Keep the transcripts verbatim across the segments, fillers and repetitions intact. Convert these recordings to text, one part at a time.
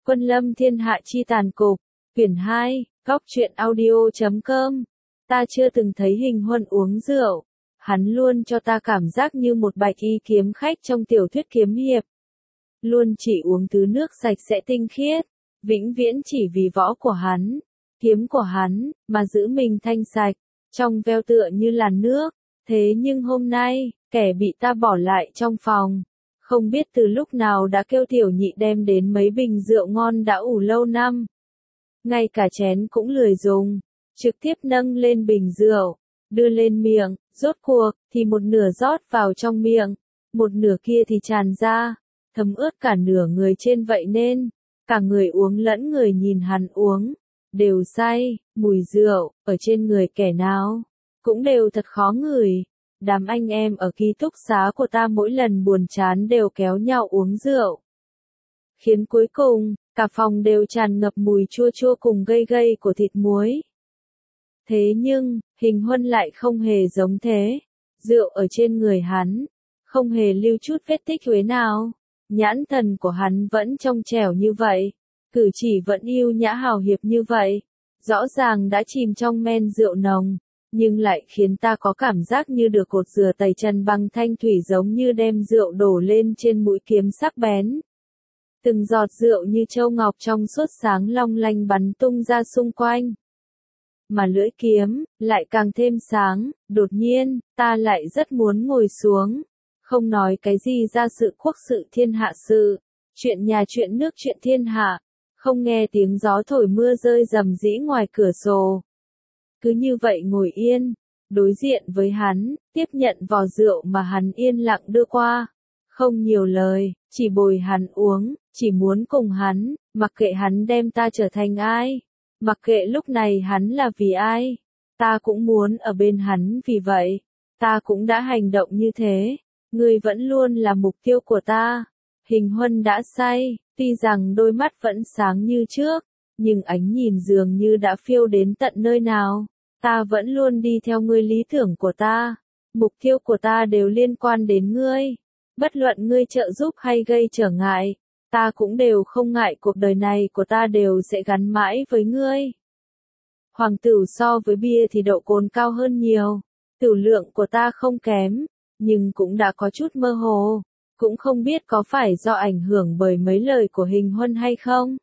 Quân lâm thiên hạ chi tàn cục, quyển hai, góc truyện audio chấm com. Ta chưa từng thấy Hình Huân uống rượu. Hắn luôn cho ta cảm giác như một bạch y kiếm khách trong tiểu thuyết kiếm hiệp. Luôn chỉ uống thứ nước sạch sẽ tinh khiết, vĩnh viễn chỉ vì võ của hắn, kiếm của hắn, mà giữ mình thanh sạch, trong veo tựa như làn nước. Thế nhưng hôm nay, kẻ bị ta bỏ lại trong phòng, không biết từ lúc nào đã kêu tiểu nhị đem đến mấy bình rượu ngon đã ủ lâu năm. Ngay cả chén cũng lười dùng, trực tiếp nâng lên bình rượu, đưa lên miệng, rốt cuộc, thì một nửa rót vào trong miệng, một nửa kia thì tràn ra, thấm ướt cả nửa người trên vậy nên, cả người uống lẫn người nhìn hắn uống, đều say, mùi rượu, ở trên người kẻ nào, cũng đều thật khó ngửi. Đám anh em ở ký túc xá của ta mỗi lần buồn chán đều kéo nhau uống rượu. Khiến cuối cùng, cả phòng đều tràn ngập mùi chua chua cùng gây gây của thịt muối. Thế nhưng, Hình Huân lại không hề giống thế. Rượu ở trên người hắn, không hề lưu chút vết tích uế nào. Nhãn thần của hắn vẫn trong trẻo như vậy. Cử chỉ vẫn yêu nhã hào hiệp như vậy. Rõ ràng đã chìm trong men rượu nồng, nhưng lại khiến ta có cảm giác như được cột rửa tẩy trần bằng thanh thủy, giống như đem rượu đổ lên trên mũi kiếm sắc bén. Từng giọt rượu như châu ngọc trong suốt sáng long lanh bắn tung ra xung quanh. Mà lưỡi kiếm, lại càng thêm sáng. Đột nhiên, ta lại rất muốn ngồi xuống. Không nói cái gì ra sự quốc sự thiên hạ sự, chuyện nhà chuyện nước chuyện thiên hạ. Không nghe tiếng gió thổi mưa rơi rầm rĩ ngoài cửa sổ. Cứ như vậy ngồi yên, đối diện với hắn, tiếp nhận vò rượu mà hắn yên lặng đưa qua. Không nhiều lời, chỉ bồi hắn uống, chỉ muốn cùng hắn, mặc kệ hắn đem ta trở thành ai. Mặc kệ lúc này hắn là vì ai, ta cũng muốn ở bên hắn vì vậy. Ta cũng đã hành động như thế, ngươi vẫn luôn là mục tiêu của ta. Hình Huân đã say, tuy rằng đôi mắt vẫn sáng như trước, nhưng ánh nhìn dường như đã phiêu đến tận nơi nào. Ta vẫn luôn đi theo ngươi, lý tưởng của ta, mục tiêu của ta đều liên quan đến ngươi. Bất luận ngươi trợ giúp hay gây trở ngại, ta cũng đều không ngại, cuộc đời này của ta đều sẽ gắn mãi với ngươi. Hoàng tửu so với bia thì độ cồn cao hơn nhiều, tửu lượng của ta không kém, nhưng cũng đã có chút mơ hồ, cũng không biết có phải do ảnh hưởng bởi mấy lời của Hình Huân hay không.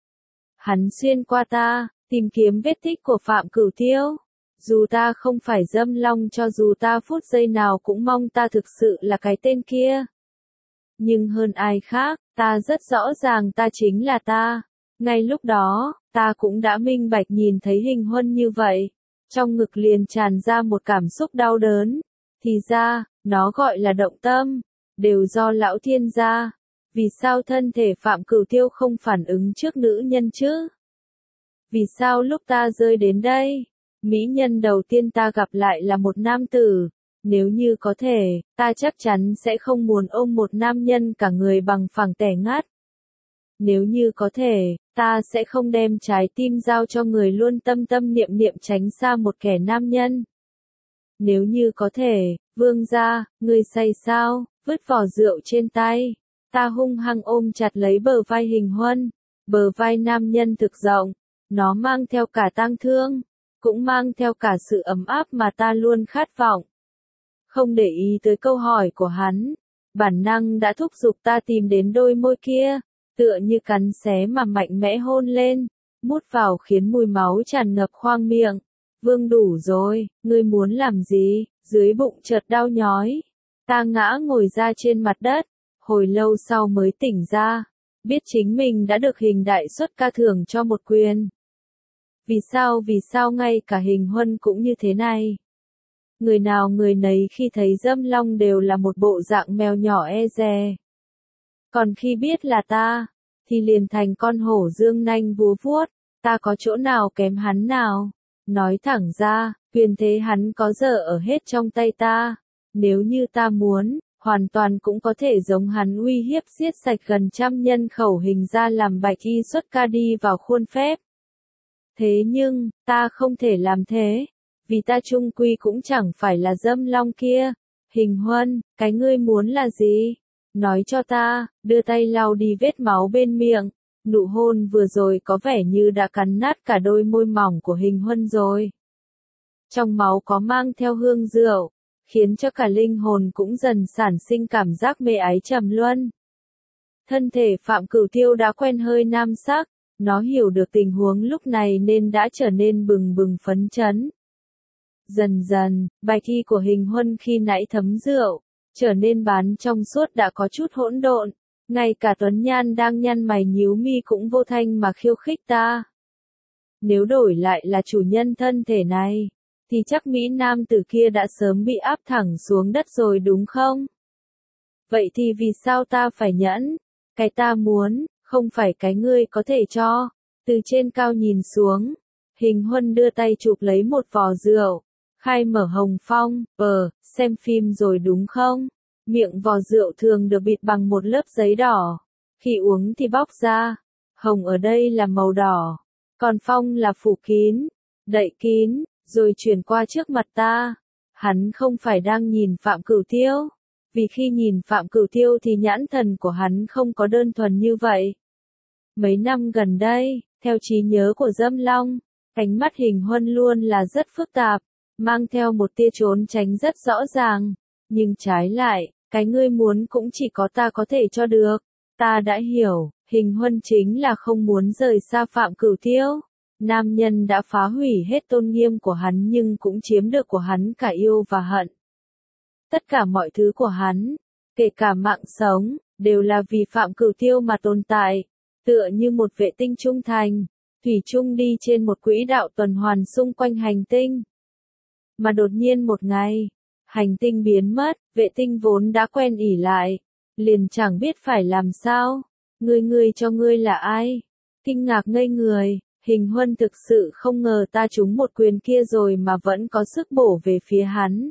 Hắn xuyên qua ta, tìm kiếm vết tích của Phạm Cửu Tiêu. Dù ta không phải Dâm Long, cho dù ta phút giây nào cũng mong ta thực sự là cái tên kia. Nhưng hơn ai khác, ta rất rõ ràng ta chính là ta. Ngay lúc đó, ta cũng đã minh bạch, nhìn thấy Hình Huân như vậy. Trong ngực liền tràn ra một cảm xúc đau đớn. Thì ra, nó gọi là động tâm. Đều do lão thiên gia. Vì sao thân thể Phạm Cửu Tiêu không phản ứng trước nữ nhân chứ? Vì sao lúc ta rơi đến đây, mỹ nhân đầu tiên ta gặp lại là một nam tử? Nếu như có thể, ta chắc chắn sẽ không muốn ôm một nam nhân cả người bằng phẳng tẻ ngắt. Nếu như có thể, ta sẽ không đem trái tim giao cho người luôn tâm tâm niệm niệm tránh xa một kẻ nam nhân. Nếu như có thể, vương gia, ngươi say sao? Vứt vỏ rượu trên tay. Ta hung hăng ôm chặt lấy bờ vai Hình Huân. Bờ vai nam nhân thực rộng. Nó mang theo cả tang thương, cũng mang theo cả sự ấm áp mà ta luôn khát vọng. Không để ý tới câu hỏi của hắn, bản năng đã thúc giục ta tìm đến đôi môi kia, tựa như cắn xé mà mạnh mẽ hôn lên, mút vào khiến mùi máu tràn ngập khoang miệng. Vương, đủ rồi, ngươi muốn làm gì? Dưới bụng chợt đau nhói. Ta ngã ngồi ra trên mặt đất, hồi lâu sau mới tỉnh ra, biết chính mình đã được Hình đại xuất ca thưởng cho một quyền. Vì sao vì sao ngay cả Hình Huân cũng như thế này? Người nào người nấy khi thấy Dâm Long đều là một bộ dạng mèo nhỏ e dè. Còn khi biết là ta, thì liền thành con hổ dương nanh vúa vuốt. Ta có chỗ nào kém hắn nào? Nói thẳng ra, quyền thế hắn có giờ ở hết trong tay ta. Nếu như ta muốn, hoàn toàn cũng có thể giống hắn uy hiếp giết sạch gần trăm nhân khẩu Hình ra, làm bạch y xuất ca đi vào khuôn phép. Thế nhưng, ta không thể làm thế, vì ta chung quy cũng chẳng phải là Dâm Long kia. Hình Huân, cái ngươi muốn là gì? Nói cho ta. Đưa tay lau đi vết máu bên miệng, Nụ hôn vừa rồi có vẻ như đã cắn nát cả đôi môi mỏng của Hình Huân rồi. Trong máu có mang theo hương rượu, khiến cho cả linh hồn cũng dần sản sinh cảm giác mê ái trầm luân. Thân thể Phạm Cửu Tiêu đã quen hơi nam sắc, nó hiểu được tình huống lúc này nên đã trở nên bừng bừng phấn chấn. Dần dần, bạch y của Hình Huân khi nãy thấm rượu, trở nên bán trong suốt đã có chút hỗn độn, ngay cả Tuấn Nhan đang nhăn mày nhíu mi cũng vô thanh mà khiêu khích ta. Nếu đổi lại là chủ nhân thân thể này, thì chắc Mỹ Nam tử kia đã sớm bị áp thẳng xuống đất rồi đúng không? Vậy thì vì sao ta phải nhẫn? Cái ta muốn, không phải cái ngươi có thể cho. Từ trên cao nhìn xuống, Hình Huân đưa tay chụp lấy một vò rượu, khai mở hồng phong, ờ, xem phim rồi đúng không? Miệng vò rượu thường được bịt bằng một lớp giấy đỏ, khi uống thì bóc ra, hồng ở đây là màu đỏ, còn phong là phủ kín, đậy kín, rồi chuyển qua trước mặt ta. Hắn không phải đang nhìn Phạm Cửu Tiêu, vì khi nhìn Phạm Cửu Tiêu thì nhãn thần của hắn không có đơn thuần như vậy. Mấy năm gần đây, theo trí nhớ của Dâm Long, ánh mắt Hình Huân luôn là rất phức tạp, mang theo một tia trốn tránh rất rõ ràng, nhưng trái lại, cái ngươi muốn cũng chỉ có ta có thể cho được. Ta đã hiểu, Hình Huân chính là không muốn rời xa Phạm Cửu Tiêu. Nam nhân đã phá hủy hết tôn nghiêm của hắn nhưng cũng chiếm được của hắn cả yêu và hận. Tất cả mọi thứ của hắn, kể cả mạng sống, đều là vì Phạm Cửu Tiêu mà tồn tại, tựa như một vệ tinh trung thành, thủy chung đi trên một quỹ đạo tuần hoàn xung quanh hành tinh. Mà đột nhiên một ngày, hành tinh biến mất, vệ tinh vốn đã quen ỉ lại, liền chẳng biết phải làm sao. Ngươi ngươi cho ngươi là ai? Kinh ngạc ngây người, Hình Huân thực sự không ngờ ta trúng một quyền kia rồi mà vẫn có sức bổ về phía hắn.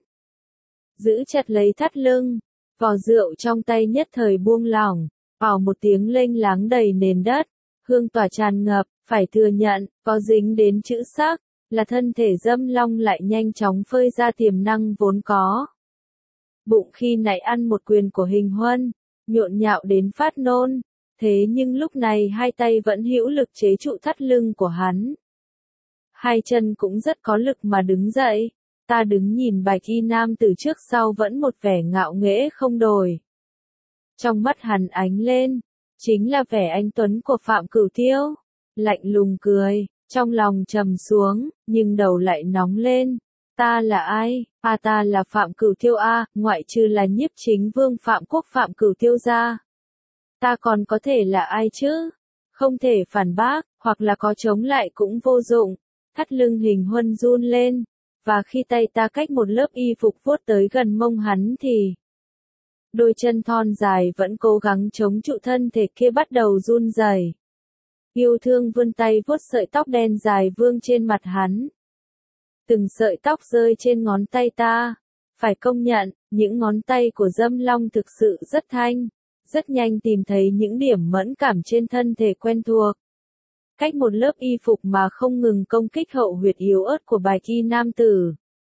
Giữ chặt lấy thắt lưng, vò rượu trong tay nhất thời buông lỏng, ào một tiếng lênh láng đầy nền đất, hương tỏa tràn ngập, phải thừa nhận, có dính đến chữ sắc, là thân thể Dâm Long lại nhanh chóng phơi ra tiềm năng vốn có. Bụng khi nãy ăn một quyền của Hình Huân, nhộn nhạo đến phát nôn, thế nhưng lúc này hai tay vẫn hữu lực chế trụ thắt lưng của hắn. Hai chân cũng rất có lực mà đứng dậy, ta đứng nhìn bạch y nam từ trước sau vẫn một vẻ ngạo nghễ không đổi. Trong mắt hắn ánh lên, chính là vẻ anh tuấn của Phạm Cửu Tiêu, lạnh lùng cười, trong lòng trầm xuống, nhưng đầu lại nóng lên. Ta là ai? À ta là Phạm Cửu Tiêu a, ngoại trừ là Nhiếp Chính Vương Phạm Quốc Phạm Cửu Tiêu ra. Ta còn có thể là ai chứ? Không thể phản bác, hoặc là có chống lại cũng vô dụng. Thắt lưng Hình Huân run lên, và khi tay ta cách một lớp y phục vuốt tới gần mông hắn thì đôi chân thon dài vẫn cố gắng chống trụ thân thể kia bắt đầu run rẩy. Yêu thương vươn tay vuốt sợi tóc đen dài vương trên mặt hắn. Từng sợi tóc rơi trên ngón tay ta. Phải công nhận, những ngón tay của Dâm Long thực sự rất thanh, rất nhanh tìm thấy những điểm mẫn cảm trên thân thể quen thuộc. Cách một lớp y phục mà không ngừng công kích hậu huyệt yếu ớt của bạch y nam tử.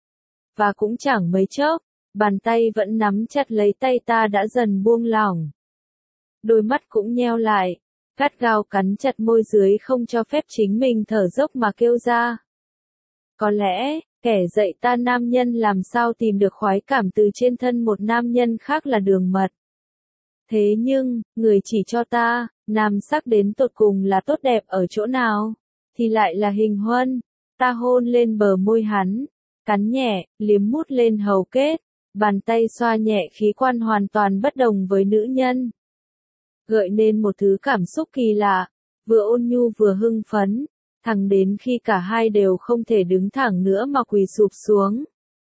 Và cũng chẳng mấy chốc, bàn tay vẫn nắm chặt lấy tay ta đã dần buông lỏng. Đôi mắt cũng nheo lại, gắt gao cắn chặt môi dưới không cho phép chính mình thở dốc mà kêu ra. Có lẽ, kẻ dạy ta nam nhân làm sao tìm được khoái cảm từ trên thân một nam nhân khác là Đường Mật. Thế nhưng, người chỉ cho ta, nam sắc đến tột cùng là tốt đẹp ở chỗ nào, thì lại là Hình Huân. Ta hôn lên bờ môi hắn, cắn nhẹ, liếm mút lên hầu kết, bàn tay xoa nhẹ khí quan hoàn toàn bất đồng với nữ nhân. Gợi nên một thứ cảm xúc kỳ lạ, vừa ôn nhu vừa hưng phấn, thẳng đến khi cả hai đều không thể đứng thẳng nữa mà quỳ sụp xuống.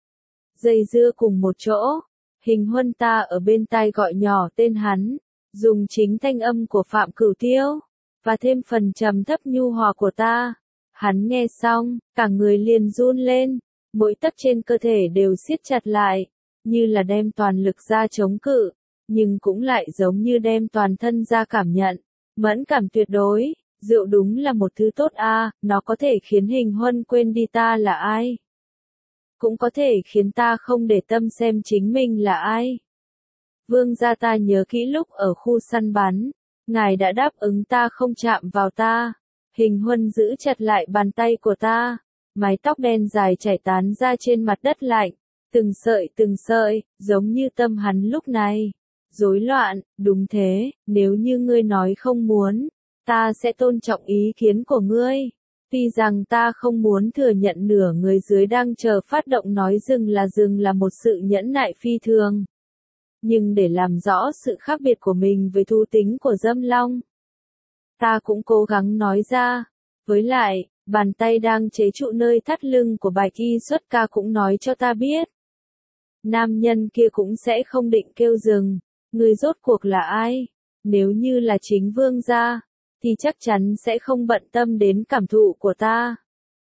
Dây dưa cùng một chỗ, Hình Huân ta ở bên tai gọi nhỏ tên hắn, dùng chính thanh âm của Phạm Cửu Tiêu, và thêm phần trầm thấp nhu hòa của ta. Hắn nghe xong, cả người liền run lên, mỗi tấc trên cơ thể đều siết chặt lại, như là đem toàn lực ra chống cự, nhưng cũng lại giống như đem toàn thân ra cảm nhận, mẫn cảm tuyệt đối. Rượu đúng là một thứ tốt a, à, nó có thể khiến Hình Huân quên đi ta là ai. Cũng có thể khiến ta không để tâm xem chính mình là ai. Vương gia ta nhớ kỹ lúc ở khu săn bắn, ngài đã đáp ứng ta không chạm vào ta. Hình Huân giữ chặt lại bàn tay của ta, mái tóc đen dài chảy tán ra trên mặt đất lạnh, từng sợi từng sợi, giống như tâm hắn lúc này. Rối loạn, đúng thế, nếu như ngươi nói không muốn, ta sẽ tôn trọng ý kiến của ngươi. Tuy rằng ta không muốn thừa nhận nửa người dưới đang chờ phát động nói dừng là dừng là một sự nhẫn nại phi thường. Nhưng để làm rõ sự khác biệt của mình với thú tính của Dâm Long, ta cũng cố gắng nói ra. Với lại, bàn tay đang chế trụ nơi thắt lưng của Bạch Y Xuất Ca cũng nói cho ta biết. Nam nhân kia cũng sẽ không định kêu dừng. Ngươi rốt cuộc là ai? Nếu như là chính vương gia, thì chắc chắn sẽ không bận tâm đến cảm thụ của ta.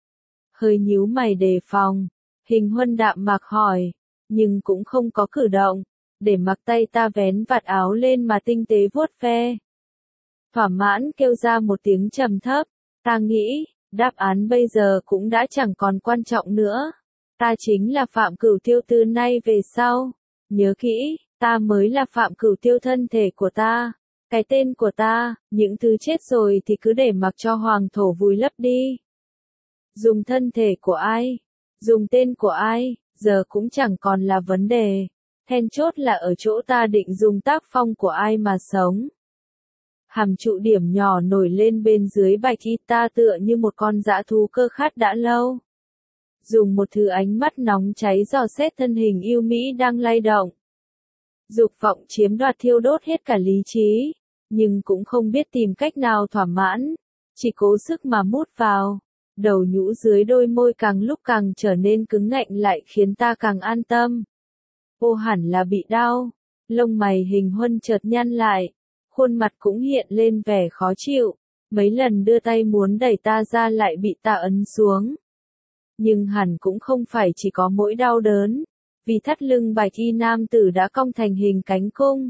Hơi nhíu mày đề phòng, Hình Huân đạm mạc hỏi, nhưng cũng không có cử động, để mặc tay ta vén vạt áo lên mà tinh tế vuốt ve. Thỏa mãn kêu ra một tiếng trầm thấp, ta nghĩ, đáp án bây giờ cũng đã chẳng còn quan trọng nữa. Ta chính là Phạm Cửu Tiêu từ nay về sau. Nhớ kỹ, ta mới là Phạm Cửu Tiêu thân thể của ta. Cái tên của ta, những thứ chết rồi thì cứ để mặc cho hoàng thổ vùi lấp đi. Dùng thân thể của ai, dùng tên của ai, giờ cũng chẳng còn là vấn đề. Then chốt là ở chỗ ta định dùng tác phong của ai mà sống. Hàm trụ điểm nhỏ nổi lên bên dưới Bạch Y, ta tựa như một con dã thú cơ khát đã lâu. Dùng một thứ ánh mắt nóng cháy dò xét thân hình yêu mỹ đang lay động. Dục vọng chiếm đoạt thiêu đốt hết cả lý trí, nhưng cũng không biết tìm cách nào thỏa mãn, chỉ cố sức mà mút vào. Đầu nhũ dưới đôi môi càng lúc càng trở nên cứng ngạnh lại khiến ta càng an tâm. Ô hẳn là bị đau, lông mày Hình Huân chợt nhăn lại, khuôn mặt cũng hiện lên vẻ khó chịu, mấy lần đưa tay muốn đẩy ta ra lại bị ta ấn xuống. Nhưng hẳn cũng không phải chỉ có mỗi đau đớn, vì thắt lưng Bạch Y nam tử đã cong thành hình cánh cung.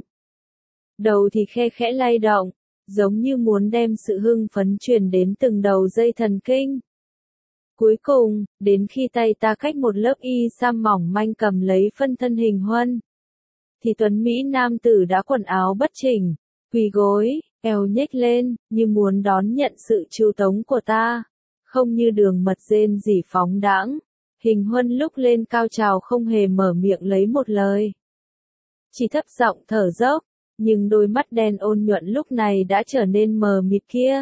Đầu thì khe khẽ lay động, giống như muốn đem sự hưng phấn truyền đến từng đầu dây thần kinh. Cuối cùng, đến khi tay ta cách một lớp y sam mỏng manh cầm lấy phân thân Hình Huân, thì tuấn Mỹ nam tử đã quần áo bất chỉnh, quỳ gối, eo nhếch lên, như muốn đón nhận sự chiêu tống của ta. Không như đường mật rên rỉ phóng đãng, Hình Huân lúc lên cao trào không hề mở miệng lấy một lời. Chỉ thấp giọng thở dốc, nhưng đôi mắt đen ôn nhuận lúc này đã trở nên mờ mịt kia.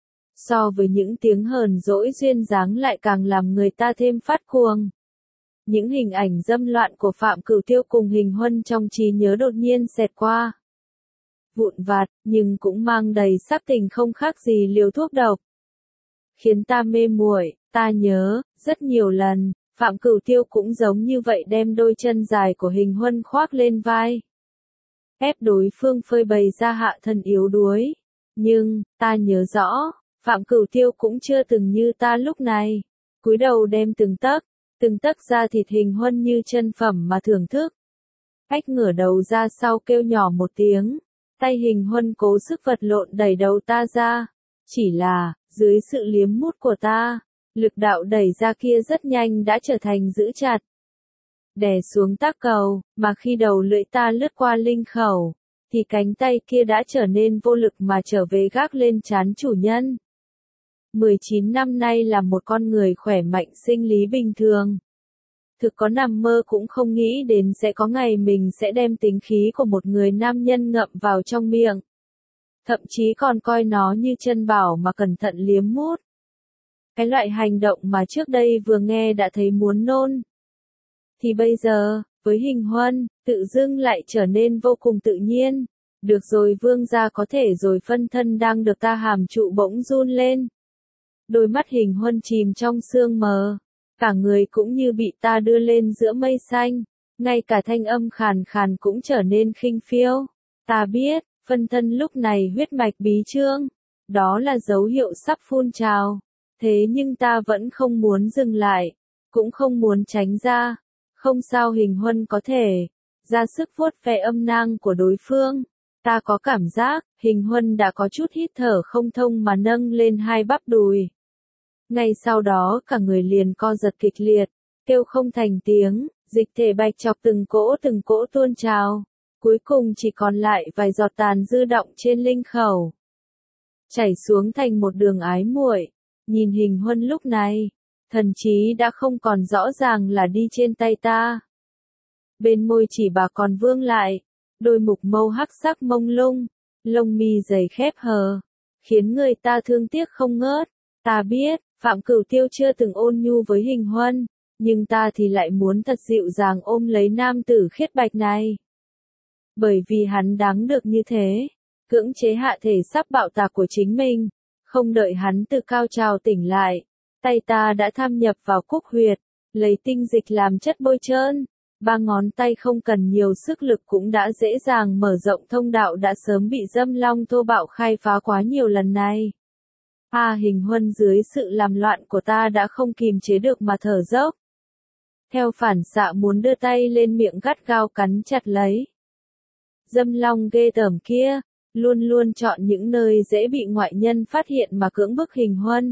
So với những tiếng hờn dỗi duyên dáng lại càng làm người ta thêm phát cuồng. Những hình ảnh dâm loạn của Phạm Cửu Tiêu cùng Hình Huân trong trí nhớ đột nhiên xẹt qua. Vụn vặt, nhưng cũng mang đầy sắc tình không khác gì liều thuốc độc. Khiến ta mê muội, ta nhớ, rất nhiều lần, Phạm Cửu Tiêu cũng giống như vậy đem đôi chân dài của Hình Huân khoác lên vai. Ép đối phương phơi bày ra hạ thân yếu đuối. Nhưng, ta nhớ rõ, Phạm Cửu Tiêu cũng chưa từng như ta lúc này. Cúi đầu đem từng tấc, từng tấc da thịt Hình Huân như chân phẩm mà thưởng thức. Ách ngửa đầu ra sau kêu nhỏ một tiếng. Tay Hình Huân cố sức vật lộn đẩy đầu ta ra. Chỉ là, dưới sự liếm mút của ta, lực đạo đẩy ra kia rất nhanh đã trở thành giữ chặt. Đè xuống tác cầu, mà khi đầu lưỡi ta lướt qua linh khẩu, thì cánh tay kia đã trở nên vô lực mà trở về gác lên trán chủ nhân. mười chín năm nay là một con người khỏe mạnh sinh lý bình thường. Thực có nằm mơ cũng không nghĩ đến sẽ có ngày mình sẽ đem tính khí của một người nam nhân ngậm vào trong miệng. Thậm chí còn coi nó như chân bảo mà cẩn thận liếm mút. Cái loại hành động mà trước đây vừa nghe đã thấy muốn nôn. Thì bây giờ, với Hình Huân, tự dưng lại trở nên vô cùng tự nhiên. Được rồi vương gia có thể rồi, phân thân đang được ta hàm trụ bỗng run lên. Đôi mắt Hình Huân chìm trong sương mờ. Cả người cũng như bị ta đưa lên giữa mây xanh. Ngay cả thanh âm khàn khàn cũng trở nên khinh phiêu. Ta biết, phân thân lúc này huyết mạch bí trương. Đó là dấu hiệu sắp phun trào. Thế nhưng ta vẫn không muốn dừng lại. Cũng không muốn tránh ra. Không sao, Hình Huân có thể ra sức vuốt ve âm nang của đối phương. Ta có cảm giác, Hình Huân đã có chút hít thở không thông mà nâng lên hai bắp đùi. Ngay sau đó cả người liền co giật kịch liệt, kêu không thành tiếng, dịch thể bạch chọc từng cỗ từng cỗ tuôn trào. Cuối cùng chỉ còn lại vài giọt tàn dư đọng trên linh khẩu. chảy xuống thành một đường ái muội. Nhìn Hình Huân lúc này, thần trí đã không còn rõ ràng là đi trên tay ta. Bên môi chỉ bà còn vương lại, đôi mục mâu hắc sắc mông lung, lông mi dày khép hờ, khiến người ta thương tiếc không ngớt. Ta biết, Phạm Cửu Tiêu chưa từng ôn nhu với Hình Huân, nhưng ta thì lại muốn thật dịu dàng ôm lấy nam tử khiết bạch này. Bởi vì hắn đáng được như thế, cưỡng chế hạ thể sắp bạo tạc của chính mình, không đợi hắn từ cao trào tỉnh lại, tay ta đã tham nhập vào cúc huyệt, lấy tinh dịch làm chất bôi trơn. Ba ngón tay không cần nhiều sức lực cũng đã dễ dàng mở rộng thông đạo đã sớm bị Dâm Long thô bạo khai phá quá nhiều lần này. A Hình Huân dưới sự làm loạn của ta đã không kìm chế được mà thở dốc. Theo phản xạ muốn đưa tay lên miệng gắt gao cắn chặt lấy. Dâm Long ghê tởm kia, luôn luôn chọn những nơi dễ bị ngoại nhân phát hiện mà cưỡng bức Hình Huân.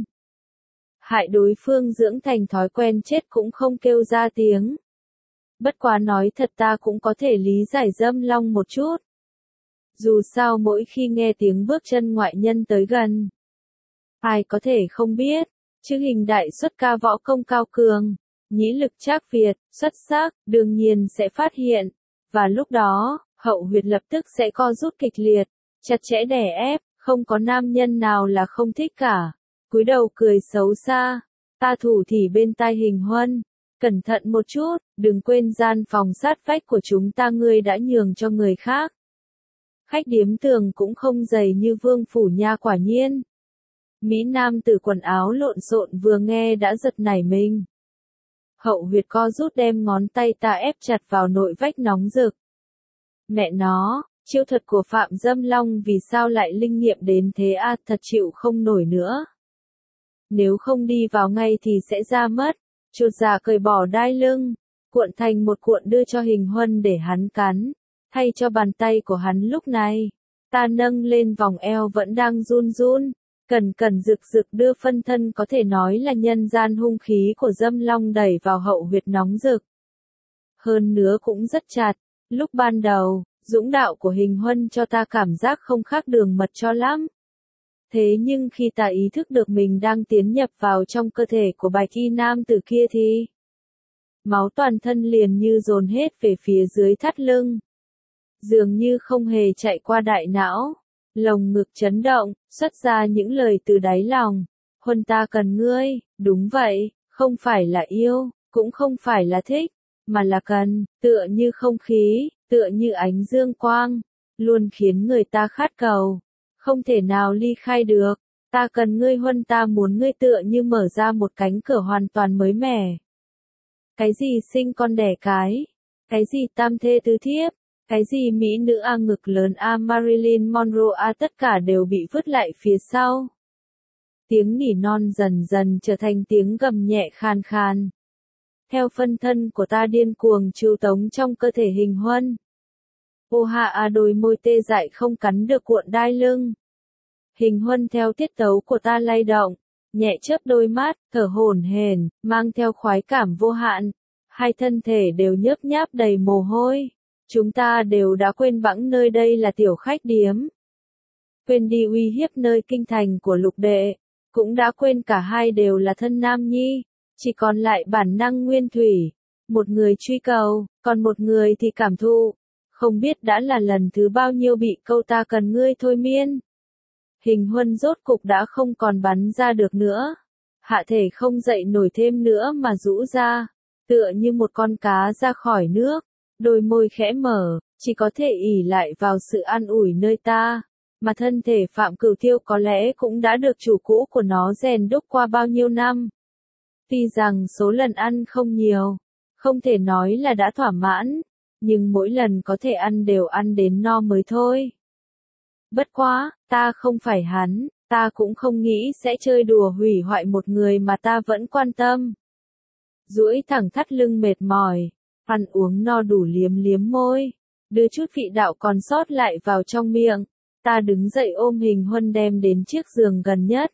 Hại đối phương dưỡng thành thói quen chết cũng không kêu ra tiếng. Bất quá nói thật ta cũng có thể lý giải Dâm Long một chút. Dù sao mỗi khi nghe tiếng bước chân ngoại nhân tới gần, ai có thể không biết, chữ Hình đại xuất ca võ công cao cường, nhĩ lực trác Việt, xuất sắc, đương nhiên sẽ phát hiện, và lúc đó, hậu huyệt lập tức sẽ co rút kịch liệt, chặt chẽ đè ép, không có nam nhân nào là không thích cả. Cúi đầu cười xấu xa, ta thủ thỉ bên tai Hình Huân, cẩn thận một chút, đừng quên gian phòng sát vách của chúng ta ngươi đã nhường cho người khác. Khách điếm tường cũng không dày như Vương phủ nha quả nhiên. Mỹ Nam tử quần áo lộn xộn vừa nghe đã giật nảy mình. Hậu huyệt co rút đem ngón tay ta ép chặt vào nội vách nóng rực. Mẹ nó, chiêu thuật của Phạm Dâm Long vì sao lại linh nghiệm đến thế a à, thật chịu không nổi nữa. Nếu không đi vào ngay thì sẽ ra mất. Chuột già cởi bỏ đai lưng, cuộn thành một cuộn đưa cho Hình Huân để hắn cắn, thay cho bàn tay của hắn lúc này. Ta nâng lên vòng eo vẫn đang run run, cẩn cẩn rực rực đưa phân thân có thể nói là nhân gian hung khí của Dâm Long đẩy vào hậu huyệt nóng rực. Hơn nữa cũng rất chặt, lúc ban đầu, dũng đạo của Hình Huân cho ta cảm giác không khác đường mật cho lắm. Thế nhưng khi ta ý thức được mình đang tiến nhập vào trong cơ thể của bạch y nam tử kia thì máu toàn thân liền như dồn hết về phía dưới thắt lưng. Dường như không hề chạy qua đại não, lồng ngực chấn động, xuất ra những lời từ đáy lòng. Huân ta cần ngươi, đúng vậy, không phải là yêu, cũng không phải là thích, mà là cần, tựa như không khí, tựa như ánh dương quang, luôn khiến người ta khát cầu. Không thể nào ly khai được, ta cần ngươi Huân ta muốn ngươi tựa như mở ra một cánh cửa hoàn toàn mới mẻ. Cái gì sinh con đẻ cái, cái gì tam thê tứ thiếp, cái gì mỹ nữ a ngực lớn a Marilyn Monroe a tất cả đều bị vứt lại phía sau. Tiếng nỉ non dần dần trở thành tiếng gầm nhẹ khan khan. Theo phân thân của ta điên cuồng trưu tống trong cơ thể Hình Huân. Ô hạ a đôi môi tê dại không cắn được cuộn đai lưng. Hình Huân theo tiết tấu của ta lay động, nhẹ chớp đôi mắt, thở hổn hển, mang theo khoái cảm vô hạn. Hai thân thể đều nhớp nháp đầy mồ hôi. Chúng ta đều đã quên bẵng nơi đây là tiểu khách điếm. Quên đi uy hiếp nơi kinh thành của lục đệ. Cũng đã quên cả hai đều là thân nam nhi. Chỉ còn lại bản năng nguyên thủy. Một người truy cầu, còn một người thì cảm thụ. Không biết đã là lần thứ bao nhiêu bị câu ta cần ngươi thôi miên. Hình Huân rốt cục đã không còn bắn ra được nữa. Hạ thể không dậy nổi thêm nữa mà rũ ra. Tựa như một con cá ra khỏi nước. Đôi môi khẽ mở, chỉ có thể ỷ lại vào sự an ủi nơi ta. Mà thân thể Phạm Cửu Tiêu có lẽ cũng đã được chủ cũ của nó rèn đúc qua bao nhiêu năm. Tuy rằng số lần ăn không nhiều, không thể nói là đã thỏa mãn. Nhưng mỗi lần có thể ăn đều ăn đến no mới thôi. Bất quá, ta không phải hắn, ta cũng không nghĩ sẽ chơi đùa hủy hoại một người mà ta vẫn quan tâm. Duỗi thẳng thắt lưng mệt mỏi, ăn uống no đủ liếm liếm môi, đưa chút vị đạo còn sót lại vào trong miệng. Ta đứng dậy ôm Hình Huân đem đến chiếc giường gần nhất.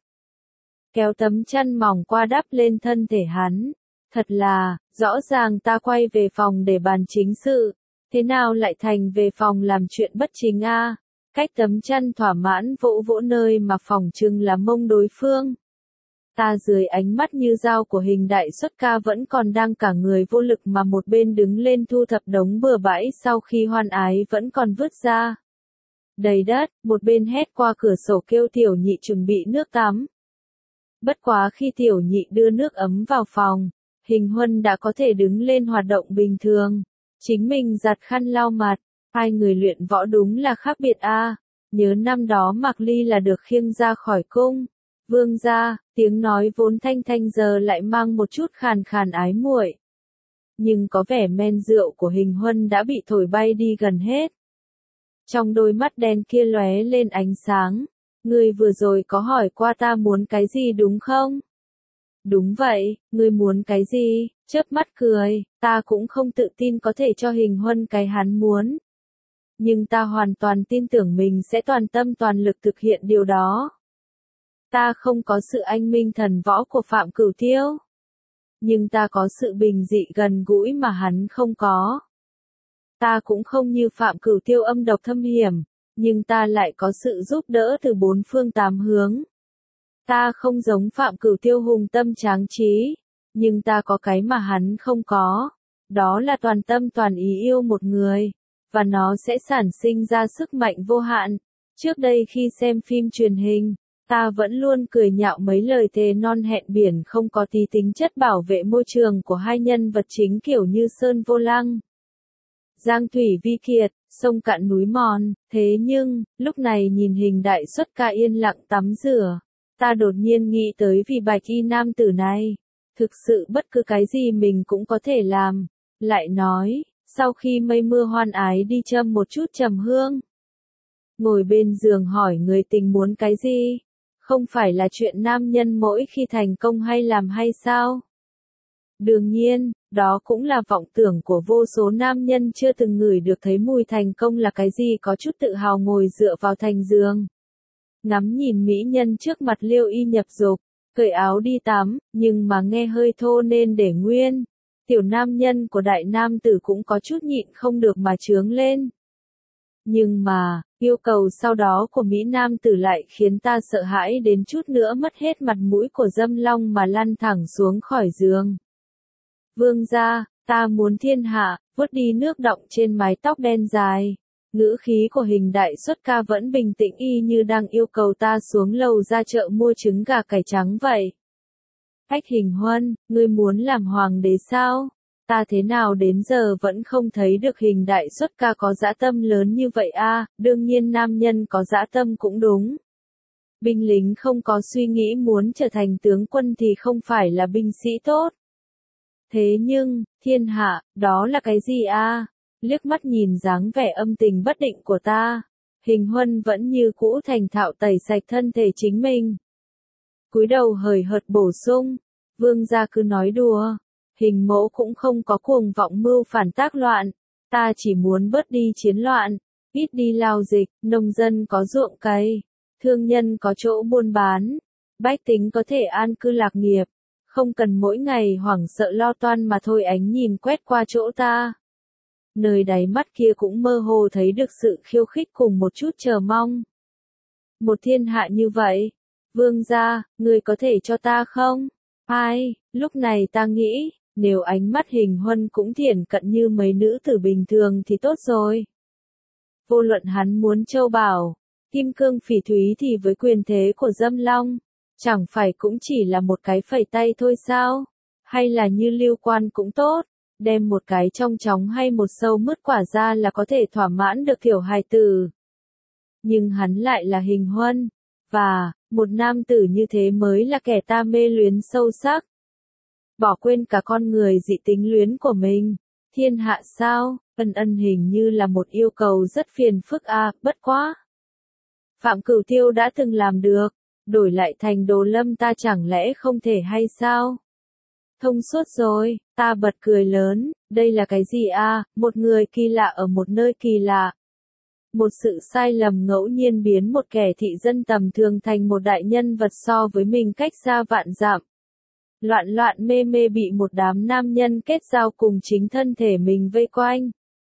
Kéo tấm chăn mỏng qua đắp lên thân thể hắn. Thật là, rõ ràng ta quay về phòng để bàn chính sự. Thế nào lại thành về phòng làm chuyện bất chính a? cách tấm chăn thỏa mãn vỗ vỗ nơi mà phỏng chừng là mông đối phương. Ta dưới ánh mắt như dao của Hình Đại Xuất Ca vẫn còn đang cả người vô lực mà một bên đứng lên thu thập đống bừa bãi sau khi Hoan Ái vẫn còn vứt ra đầy đất, một bên hét qua cửa sổ kêu Tiểu Nhị chuẩn bị nước tắm. Bất quá khi Tiểu Nhị đưa nước ấm vào phòng, Hình Huân đã có thể đứng lên hoạt động bình thường. Chính mình giặt khăn lau mặt, hai người luyện võ đúng là khác biệt a. À. Nhớ năm đó Mạc Ly là được khiêng ra khỏi cung. Vương gia, tiếng nói vốn thanh thanh giờ lại mang một chút khàn khàn ái muội. Nhưng có vẻ men rượu của Hình Huân đã bị thổi bay đi gần hết. Trong đôi mắt đen kia lóe lên ánh sáng. Ngươi vừa rồi có hỏi qua ta muốn cái gì đúng không? Đúng vậy, ngươi muốn cái gì? Chớp mắt cười, ta cũng không tự tin có thể cho Hình Huân cái hắn muốn. Nhưng ta hoàn toàn tin tưởng mình sẽ toàn tâm toàn lực thực hiện điều đó. Ta không có sự anh minh thần võ của Phạm Cửu Tiêu. Nhưng ta có sự bình dị gần gũi mà hắn không có. Ta cũng không như Phạm Cửu Tiêu âm độc thâm hiểm, nhưng ta lại có sự giúp đỡ từ bốn phương tám hướng. Ta không giống Phạm Cửu Tiêu hùng tâm tráng trí, nhưng ta có cái mà hắn không có. Đó là toàn tâm toàn ý yêu một người, và nó sẽ sản sinh ra sức mạnh vô hạn. Trước đây khi xem phim truyền hình, ta vẫn luôn cười nhạo mấy lời thề non hẹn biển không có tí tính chất bảo vệ môi trường của hai nhân vật chính kiểu như Sơn Vô Lăng, Giang Thủy Vi Kiệt, sông cạn núi mòn. Thế nhưng, lúc này nhìn Hình Đại Xuất Ca yên lặng tắm rửa, ta đột nhiên nghĩ tới vì bạch y nam tử này. Thực sự bất cứ cái gì mình cũng có thể làm. Lại nói, sau khi mây mưa Hoan Ái đi châm một chút trầm hương, ngồi bên giường hỏi người tình muốn cái gì, không phải là chuyện nam nhân mỗi khi thành công hay làm hay sao? Đương nhiên, đó cũng là vọng tưởng của vô số nam nhân chưa từng ngửi được thấy mùi thành công là cái gì, có chút tự hào ngồi dựa vào thành giường, ngắm nhìn mỹ nhân trước mặt liêu y nhập dục, cởi áo đi tắm, nhưng mà nghe hơi thô nên để nguyên. Tiểu nam nhân của đại nam tử cũng có chút nhịn không được mà chướng lên. Nhưng mà, yêu cầu sau đó của Mỹ nam tử lại khiến ta sợ hãi đến chút nữa mất hết mặt mũi của Dâm Long mà lăn thẳng xuống khỏi giường. Vương gia, ta muốn thiên hạ, vuốt đi nước đọng trên mái tóc đen dài. Ngữ khí của Hình Đại Xuất Ca vẫn bình tĩnh y như đang yêu cầu ta xuống lầu ra chợ mua trứng gà cải trắng vậy. Hách Hình Huân, ngươi muốn làm hoàng đế sao? Ta thế nào đến giờ vẫn không thấy được Hình Đại Xuất Ca có dã tâm lớn như vậy a. À, đương nhiên nam nhân có dã tâm cũng đúng. Binh lính không có suy nghĩ muốn trở thành tướng quân thì không phải là binh sĩ tốt. Thế nhưng, thiên hạ, đó là cái gì a? À? Liếc mắt nhìn dáng vẻ âm tình bất định của ta, Hình Huân vẫn như cũ thành thạo tẩy sạch thân thể chính mình. Cúi đầu hời hợt bổ sung, vương gia cứ nói đùa, Hình mẫu cũng không có cuồng vọng mưu phản tác loạn, ta chỉ muốn bớt đi chiến loạn, ít đi lao dịch, nông dân có ruộng cày, thương nhân có chỗ buôn bán, bách tính có thể an cư lạc nghiệp, không cần mỗi ngày hoảng sợ lo toan mà thôi. Ánh nhìn quét qua chỗ ta, nơi đáy mắt kia cũng mơ hồ thấy được sự khiêu khích cùng một chút chờ mong. Một thiên hạ như vậy, vương gia, người có thể cho ta không? Ai, lúc này ta nghĩ, nếu ánh mắt Hình Huân cũng thiển cận như mấy nữ tử bình thường thì tốt rồi. Vô luận hắn muốn châu bảo, kim cương phỉ thúy thì với quyền thế của Dâm Long, chẳng phải cũng chỉ là một cái phẩy tay thôi sao? Hay là như Lưu Quan cũng tốt, đem một cái trong chóng hay một sâu mứt quả ra là có thể thỏa mãn được tiểu hài tử. Nhưng hắn lại là Hình Huân, và, một nam tử như thế mới là kẻ ta mê luyến sâu sắc. Bỏ quên cả con người dị tính luyến của mình. Thiên hạ sao? Ân ân hình như là một yêu cầu rất phiền phức a, à, bất quá. Phạm Cửu Tiêu đã từng làm được, đổi lại thành Đồ Lâm ta chẳng lẽ không thể hay sao? Thông suốt rồi, ta bật cười lớn, đây là cái gì a? À? Một người kỳ lạ ở một nơi kỳ lạ. Một sự sai lầm ngẫu nhiên biến một kẻ thị dân tầm thường thành một đại nhân vật so với mình cách xa vạn dặm. Loạn loạn mê mê bị một đám nam nhân kết giao cùng chính thân thể mình vây quanh.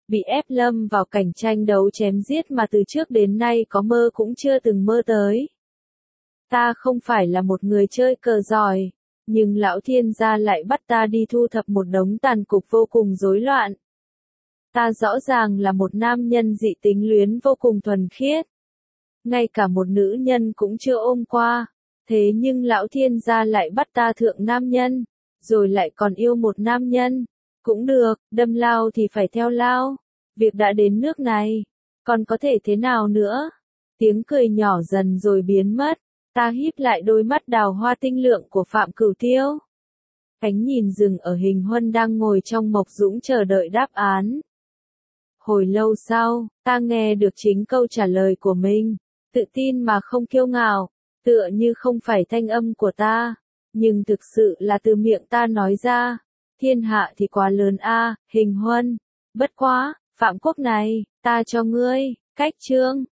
bị ép lâm vào cảnh tranh đấu chém giết mà từ trước đến nay có mơ cũng chưa từng mơ tới. Ta không phải là một người chơi cờ giỏi, nhưng lão thiên gia lại bắt ta đi thu thập một đống tàn cục vô cùng rối loạn. Ta rõ ràng là một nam nhân dị tính luyến vô cùng thuần khiết. Ngay cả một nữ nhân cũng chưa ôm qua, thế nhưng lão thiên gia lại bắt ta thượng nam nhân, rồi lại còn yêu một nam nhân. Cũng được, đâm lao thì phải theo lao, việc đã đến nước này, còn có thể thế nào nữa? Tiếng cười nhỏ dần rồi biến mất, ta híp lại đôi mắt đào hoa tinh lượng của Phạm Cửu Tiêu. Ánh nhìn dừng ở Hình Huân đang ngồi trong mộc dũng chờ đợi đáp án. Hồi lâu sau, ta nghe được chính câu trả lời của mình, tự tin mà không kiêu ngạo, tựa như không phải thanh âm của ta, nhưng thực sự là từ miệng ta nói ra. Thiên hạ thì quá lớn a, Hình Huân. Bất quá, Phạm Quốc này, ta cho ngươi, cách chương.